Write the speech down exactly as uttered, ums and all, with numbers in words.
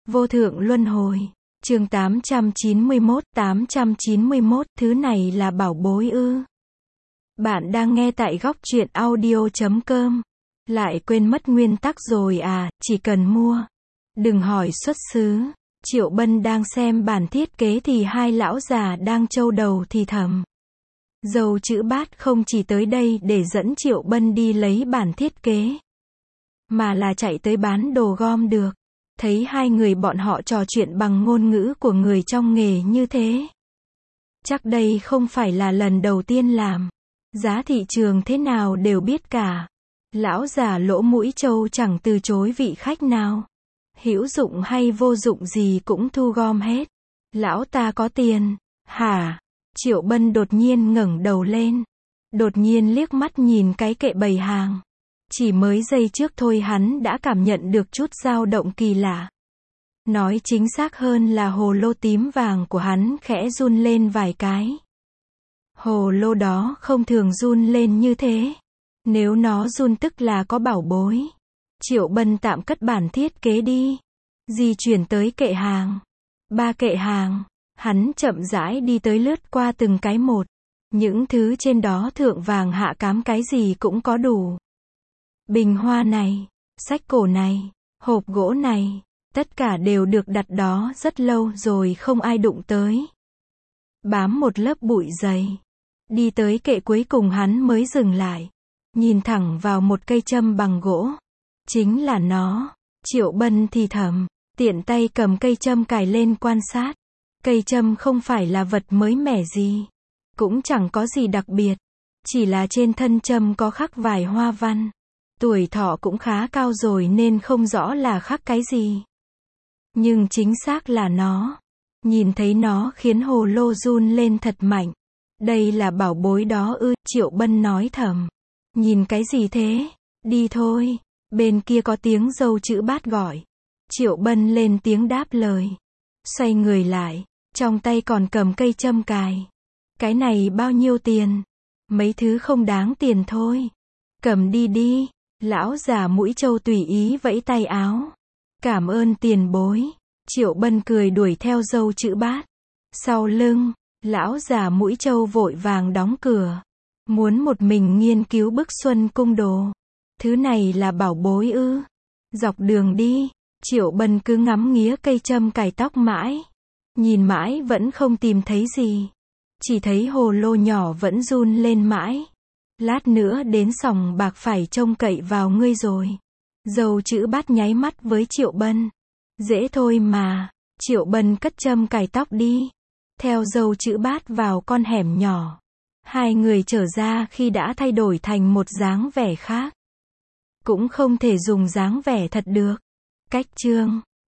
Vô thượng luân hồi. Chương tám trăm chín mươi mốt, tám trăm chín mươi mốt, thứ này là bảo bối ư? Bạn đang nghe tại góc truyện audio chấm com. Lại quên mất nguyên tắc rồi à, chỉ cần mua. Đừng hỏi xuất xứ. Triệu Bân đang xem bản thiết kế thì hai lão già đang trâu đầu thì thầm. Dâu chữ Bát không chỉ tới đây để dẫn Triệu Bân đi lấy bản thiết kế, mà là chạy tới bán đồ gom được. Thấy hai người bọn họ trò chuyện bằng ngôn ngữ của người trong nghề như thế, chắc đây không phải là lần đầu tiên làm. Giá thị trường thế nào đều biết cả. Lão già lỗ mũi trâu chẳng từ chối vị khách nào. Hữu dụng hay vô dụng gì cũng thu gom hết. Lão ta có tiền, hả? Triệu Bân đột nhiên ngẩng đầu lên. Đột nhiên liếc mắt nhìn cái kệ bày hàng. Chỉ mới giây trước thôi hắn đã cảm nhận được chút dao động kỳ lạ. Nói chính xác hơn là hồ lô tím vàng của hắn khẽ run lên vài cái. Hồ lô đó không thường run lên như thế. Nếu nó run tức là có bảo bối. Triệu Bân tạm cất bản thiết kế đi. Di chuyển tới kệ hàng. Ba kệ hàng. Hắn chậm rãi đi tới lướt qua từng cái một. Những thứ trên đó thượng vàng hạ cám cái gì cũng có đủ. Bình hoa này, sách cổ này, hộp gỗ này, tất cả đều được đặt đó rất lâu rồi không ai đụng tới. Bám một lớp bụi dày. Đi tới kệ cuối cùng hắn mới dừng lại. Nhìn thẳng vào một cây châm bằng gỗ. Chính là nó. Triệu Bân thì thầm, tiện tay cầm cây châm cài lên quan sát. Cây châm không phải là vật mới mẻ gì. Cũng chẳng có gì đặc biệt. Chỉ là trên thân châm có khắc vài hoa văn. Tuổi thọ cũng khá cao rồi nên không rõ là khắc cái gì. Nhưng chính xác là nó. Nhìn thấy nó khiến hồ lô run lên thật mạnh. Đây là bảo bối đó ư? Triệu Bân nói thầm. Nhìn cái gì thế? Đi thôi. Bên kia có tiếng dâu chữ Bát gọi. Triệu Bân lên tiếng đáp lời. Xoay người lại. Trong tay còn cầm cây châm cài. Cái này bao nhiêu tiền? Mấy thứ không đáng tiền thôi. Cầm đi đi. Lão già mũi trâu tùy ý vẫy tay áo. Cảm ơn tiền bối. Triệu Bân cười đuổi theo dâu chữ Bát. Sau lưng, lão già mũi trâu vội vàng đóng cửa. Muốn một mình nghiên cứu bức Xuân Cung đồ. Thứ này là bảo bối ư? Dọc đường đi, Triệu Bân cứ ngắm nghía cây châm cài tóc mãi. Nhìn mãi vẫn không tìm thấy gì. Chỉ thấy hồ lô nhỏ vẫn run lên mãi. Lát nữa đến sòng bạc phải trông cậy vào ngươi rồi. Dâu chữ Bát nháy mắt với Triệu Bân. Dễ thôi mà. Triệu Bân cất châm cài tóc đi. Theo dâu chữ Bát vào con hẻm nhỏ. Hai người trở ra khi đã thay đổi thành một dáng vẻ khác. Cũng không thể dùng dáng vẻ thật được. Cách chương.